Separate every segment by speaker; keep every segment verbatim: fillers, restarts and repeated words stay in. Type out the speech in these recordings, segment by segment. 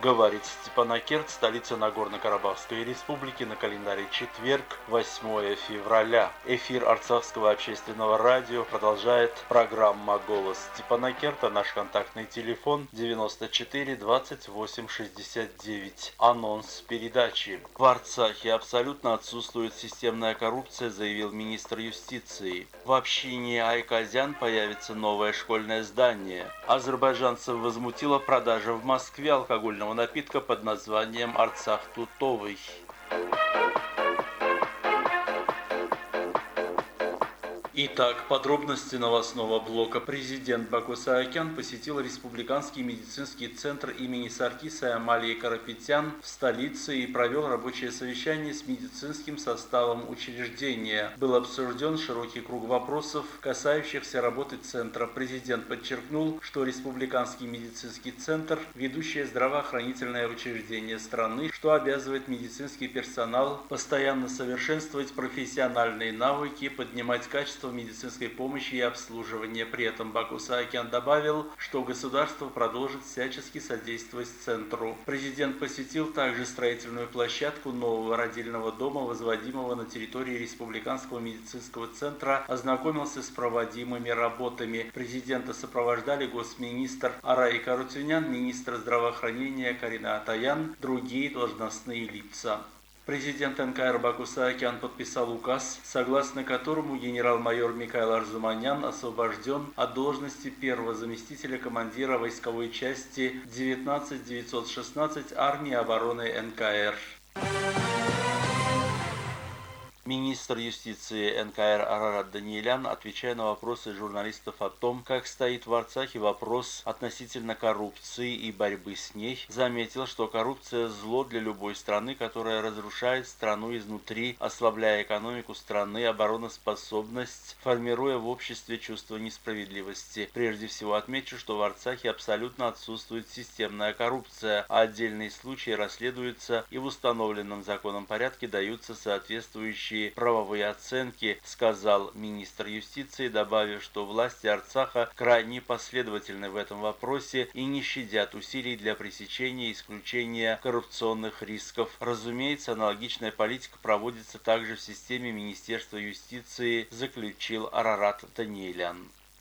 Speaker 1: говорит Степанакерт, столица Нагорно-Карабахской республики, на календаре четверг, восьмое февраля. Эфир Арцахского общественного радио продолжает программа «Голос Степанакерта». Наш контактный телефон девяносто четыре двадцать восемь шестьдесят девять. Анонс передачи. В Арцахе абсолютно отсутствует системная коррупция, заявил министр юстиции. В общине Айказян появится новое школьное здание. Азербайджанцев возмутила продажа в Москве алкогольного напитка под названием «Арцах Тутовый». Итак, подробности новостного блока. Президент Баку Саакян посетил Республиканский медицинский центр имени Саркиса Амалии Карапетян в столице и провел рабочее совещание с медицинским составом учреждения. Был обсужден широкий круг вопросов, касающихся работы центра. Президент подчеркнул, что Республиканский медицинский центр – ведущее здравоохранительное учреждение страны, что обязывает медицинский персонал постоянно совершенствовать профессиональные навыки, поднимать качество медицинской помощи и обслуживания. При этом Баку Саакян добавил, что государство продолжит всячески содействовать центру. Президент посетил также строительную площадку нового родильного дома, возводимого на территории Республиканского медицинского центра, ознакомился с проводимыми работами. Президента сопровождали госминистр Арай Карутюнян, министр здравоохранения Карина Атаян, другие должностные лица. Президент эн ка эр Баку Саакян подписал указ, согласно которому генерал-майор Микаил Арзуманян освобожден от должности первого заместителя командира войсковой части девятнадцать девятьсот шестнадцать армии обороны эн ка эр. Министр юстиции эн ка эр Арарат Даниэлян, отвечая на вопросы журналистов о том, как стоит в Арцахе вопрос относительно коррупции и борьбы с ней, заметил, что коррупция – зло для любой страны, которая разрушает страну изнутри, ослабляя экономику страны, обороноспособность, формируя в обществе чувство несправедливости. Прежде всего отмечу, что в Арцахе абсолютно отсутствует системная коррупция, а отдельные случаи расследуются и в установленном законом порядке даются соответствующие правовые оценки, сказал министр юстиции, добавив, что власти Арцаха крайне последовательны в этом вопросе и не щадят усилий для пресечения и исключения коррупционных рисков. Разумеется, аналогичная политика проводится также в системе Министерства юстиции, заключил Арарат Даниэлян.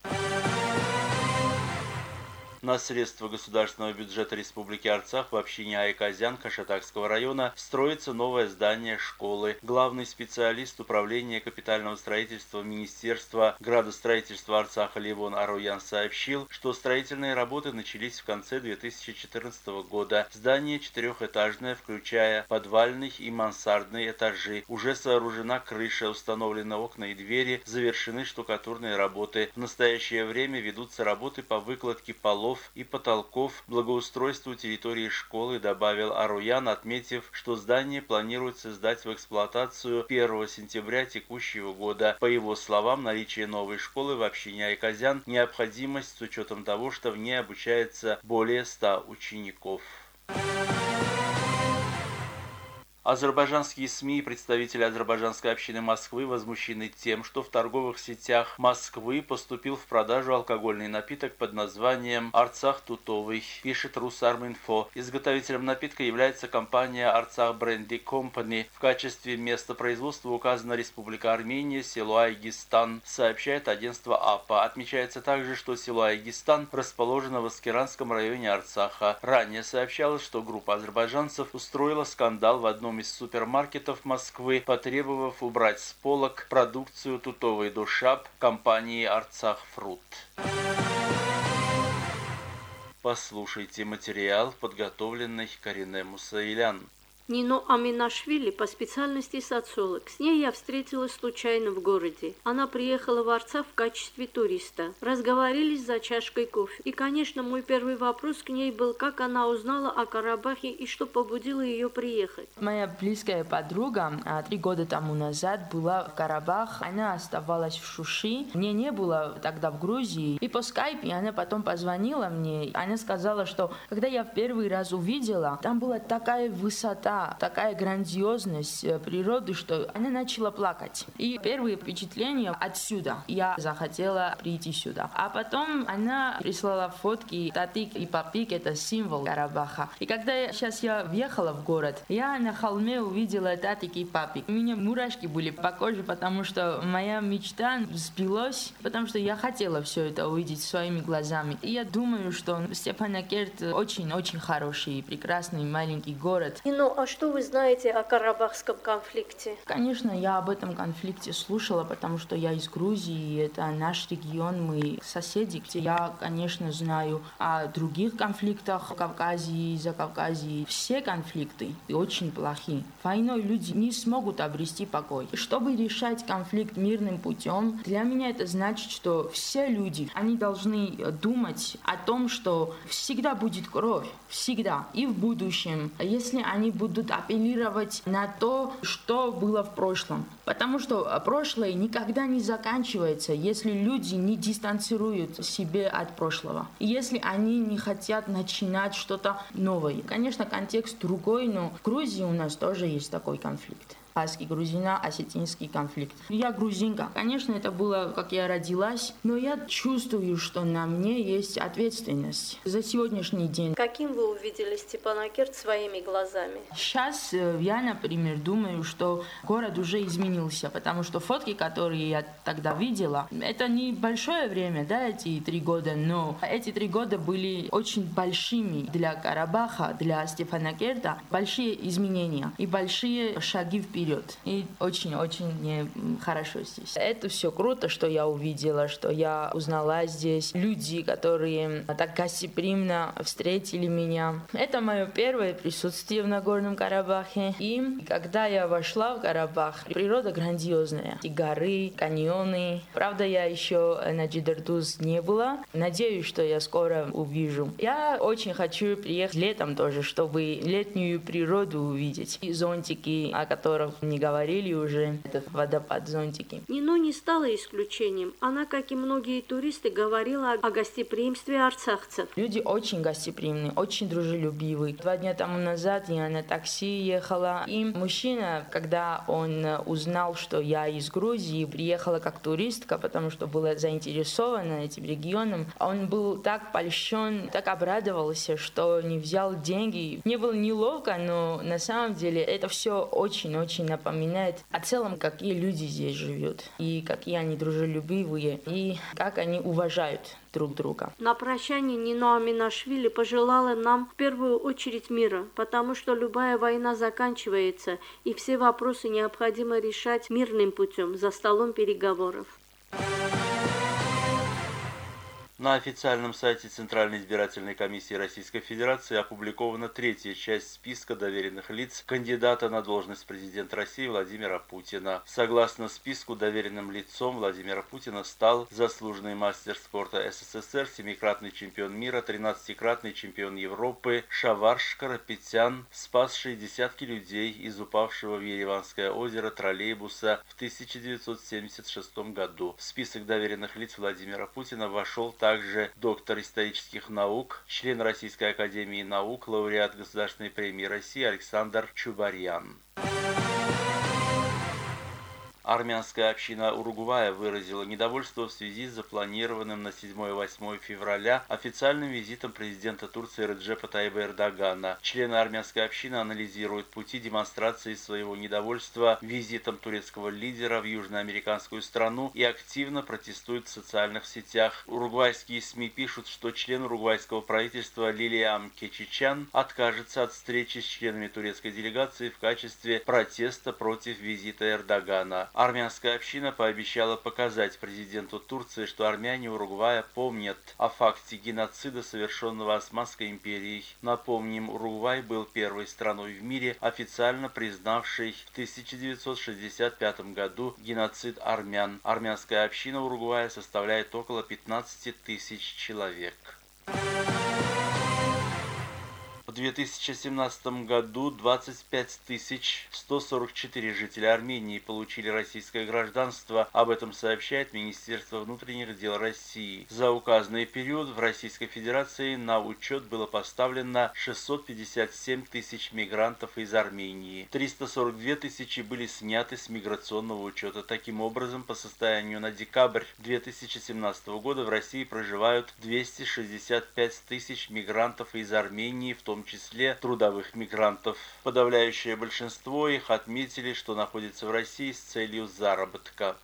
Speaker 1: На средства государственного бюджета Республики Арцах в общине Айказян Кашатакского района строится новое здание школы. Главный специалист управления капитального строительства Министерства градостроительства Арцаха Левон Аруян сообщил, что строительные работы начались в конце две тысячи четырнадцатого года. Здание четырехэтажное, включая подвальный и мансардные этажи. Уже сооружена крыша, установлены окна и двери, завершены штукатурные работы. В настоящее время ведутся работы по выкладке полов и потолков, благоустройству территории школы, добавил Аруян, отметив, что здание планируется сдать в эксплуатацию первого сентября текущего года. По его словам, наличие новой школы в общине Айказян – необходимость с учетом того, что в ней обучается более ста учеников. Азербайджанские СМИ и представители азербайджанской общины Москвы возмущены тем, что в торговых сетях Москвы поступил в продажу алкогольный напиток под названием «Арцах Тутовый», пишет Русарминфо. Изготовителем напитка является компания Artsakh Brandy Company. В качестве места производства указана Республика Армения, село Айгистан, сообщает агентство АПА. Отмечается также, что село Айгистан расположено в Аскеранском районе Арцаха. Ранее сообщалось, что группа азербайджанцев устроила скандал в одном из супермаркетов Москвы, потребовав убрать с полок продукцию «Тутовый душаб» компании Artsakh Fruit. Послушайте материал, подготовленный Карине Мусаилян.
Speaker 2: Нино Аминашвили по специальности социолог. С ней я встретилась случайно в городе. Она приехала в Арцах в качестве туриста. Разговорились за чашкой кофе. И, конечно, мой первый вопрос к ней был, как она узнала о Карабахе и что побудило ее приехать.
Speaker 3: Моя близкая подруга три года тому назад была в Карабах. Она оставалась в Шуши. Мне не было тогда в Грузии. И по скайпу она потом позвонила мне. Она сказала, что когда я в первый раз увидела, там была такая высота, была такая грандиозность природы, что она начала плакать. И первые впечатления отсюда. Я захотела прийти сюда. А потом она прислала фотки. Татик и Папик — это символ Карабаха. И когда я, сейчас я въехала в город, я на холме увидела Татик и Папик. У меня мурашки были по коже, потому что моя мечта сбилась, потому что я хотела все это увидеть своими глазами. И я думаю, что Степанакерт очень-очень хороший, прекрасный маленький город.
Speaker 2: И ну, а что вы знаете о карабахском конфликте?
Speaker 3: Конечно, я об этом конфликте слушала, потому что я из Грузии, это наш регион, мы соседи. Я, конечно, знаю о других конфликтах в Кавказе, за Кавказе. Все конфликты очень плохи. Войной люди не смогут обрести покой. Чтобы решать конфликт мирным путем, для меня это значит, что все люди, они должны думать о том, что всегда будет кровь, всегда, и в будущем, если они будут апеллировать на то, что было в прошлом. Потому что прошлое никогда не заканчивается, если люди не дистанцируют себя от прошлого. И если они не хотят начинать что-то новое. Конечно, контекст другой, но в Грузии у нас тоже есть такой конфликт. Грузино-осетинский конфликт. Я грузинка. Конечно, это было, как я родилась, но я чувствую, что на мне есть ответственность за сегодняшний день.
Speaker 2: Каким вы увидели Степанакерт своими глазами?
Speaker 3: Сейчас я, например, думаю, что город уже изменился, потому что фотки, которые я тогда видела, это не большое время, да, эти три года, но эти три года были очень большими для Карабаха, для Степанакерта, большие изменения и большие шаги вперед. И очень-очень мне хорошо здесь. Это все круто, что я увидела, что я узнала здесь. Люди, которые так гостеприимно встретили меня. Это мое первое присутствие в Нагорном Карабахе. И когда я вошла в Карабах, природа грандиозная. И горы, каньоны. Правда, я еще на Джидердуз не была. Надеюсь, что я скоро увижу. Я очень хочу приехать летом тоже, чтобы летнюю природу увидеть. И зонтики, о которых не говорили уже, этот водопад зонтики.
Speaker 2: Нино не стала исключением. Она, как и многие туристы, говорила о гостеприимстве арцахцев.
Speaker 3: Люди очень гостеприимные, очень дружелюбивые. Два дня тому назад я на такси ехала, и мужчина, когда он узнал, что я из Грузии, приехала как туристка, потому что была заинтересована этим регионом, он был так польщен, так обрадовался, что не взял деньги. Мне было неловко, но на самом деле это все очень-очень напоминает о целом, какие люди здесь живут, и какие они дружелюбивые, и как они уважают друг друга.
Speaker 2: На прощание Нино Аминашвили пожелала нам в первую очередь мира, потому что любая война заканчивается, и все вопросы необходимо решать мирным путем, за столом переговоров.
Speaker 1: На официальном сайте Центральной избирательной комиссии Российской Федерации опубликована третья часть списка доверенных лиц кандидата на должность президента России Владимира Путина. Согласно списку, доверенным лицом Владимира Путина стал заслуженный мастер спорта СССР, семикратный чемпион мира, тринадцатикратный чемпион Европы Шаварш Карапетян, спасший десятки людей из упавшего в Ереванское озеро троллейбуса в тысяча девятьсот семьдесят шестом году. В список доверенных лиц Владимира Путина вошел также доктор исторических наук, член Российской академии наук, лауреат Государственной премии России Александр Чубарьян. Армянская община Уругвая выразила недовольство в связи с запланированным на седьмое-восьмое февраля официальным визитом президента Турции Реджепа Тайипа Эрдогана. Члены армянской общины анализируют пути демонстрации своего недовольства визитом турецкого лидера в южноамериканскую страну и активно протестуют в социальных сетях. Уругвайские СМИ пишут, что член уругвайского правительства Лилиам Кечичан откажется от встречи с членами турецкой делегации в качестве протеста против визита Эрдогана. Армянская община пообещала показать президенту Турции, что армяне Уругвая помнят о факте геноцида, совершенного Османской империей. Напомним, Уругвай был первой страной в мире, официально признавшей в тысяча девятьсот шестьдесят пятом году геноцид армян. Армянская община Уругвая составляет около пятнадцати тысяч человек. две тысячи семнадцатом году двадцать пять тысяч сто сорок четыре жителя Армении получили российское гражданство. Об этом сообщает Министерство внутренних дел России. За указанный период в Российской Федерации на учет было поставлено шестьсот пятьдесят семь тысяч мигрантов из Армении. триста сорок две тысячи были сняты с миграционного учета. Таким образом, по состоянию на декабрь две тысячи семнадцатого года в России проживают двести шестьдесят пять тысяч мигрантов из Армении, в том числе трудовых мигрантов. Подавляющее большинство их отметили, что находится в России с целью заработка.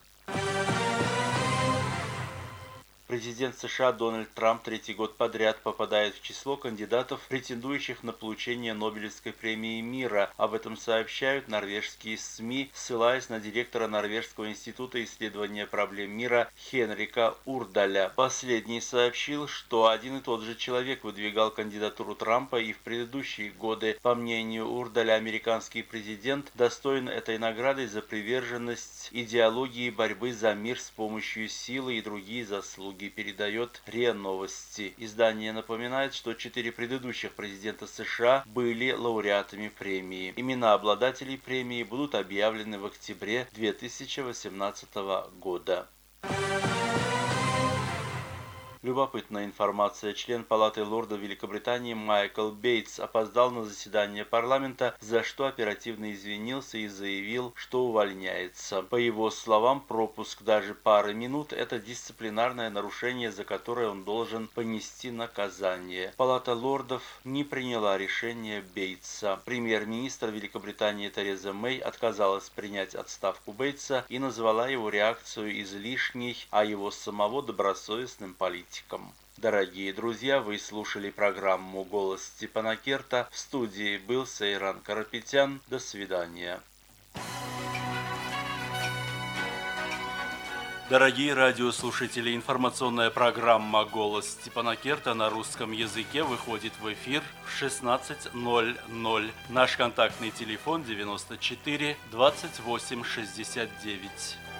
Speaker 1: Президент США Дональд Трамп третий год подряд попадает в число кандидатов, претендующих на получение Нобелевской премии мира. Об этом сообщают норвежские СМИ, ссылаясь на директора Норвежского института исследования проблем мира Хенрика Урдаля. Последний сообщил, что один и тот же человек выдвигал кандидатуру Трампа и в предыдущие годы. По мнению Урдаля, американский президент достоин этой награды за приверженность идеологии борьбы за мир с помощью силы и другие заслуги, передает РИА Новости. Издание напоминает, что четыре предыдущих президента США были лауреатами премии. Имена обладателей премии будут объявлены в октябре две тысячи восемнадцатого года. Любопытная информация. Член Палаты лордов Великобритании Майкл Бейтс опоздал на заседание парламента, за что оперативно извинился и заявил, что увольняется. По его словам, пропуск даже пары минут – это дисциплинарное нарушение, за которое он должен понести наказание. Палата лордов не приняла решение Бейтса. Премьер-министр Великобритании Тереза Мэй отказалась принять отставку Бейтса и назвала его реакцию излишней, а его самого добросовестным политиком. Дорогие друзья, вы слушали программу «Голос Степана Керта». В студии был Сейран Карапетян. До свидания. Дорогие радиослушатели, информационная программа «Голос Степана Керта» на русском языке выходит в эфир в шестнадцать ноль ноль. Наш контактный телефон девяносто четыре двадцать восемь шестьдесят девять.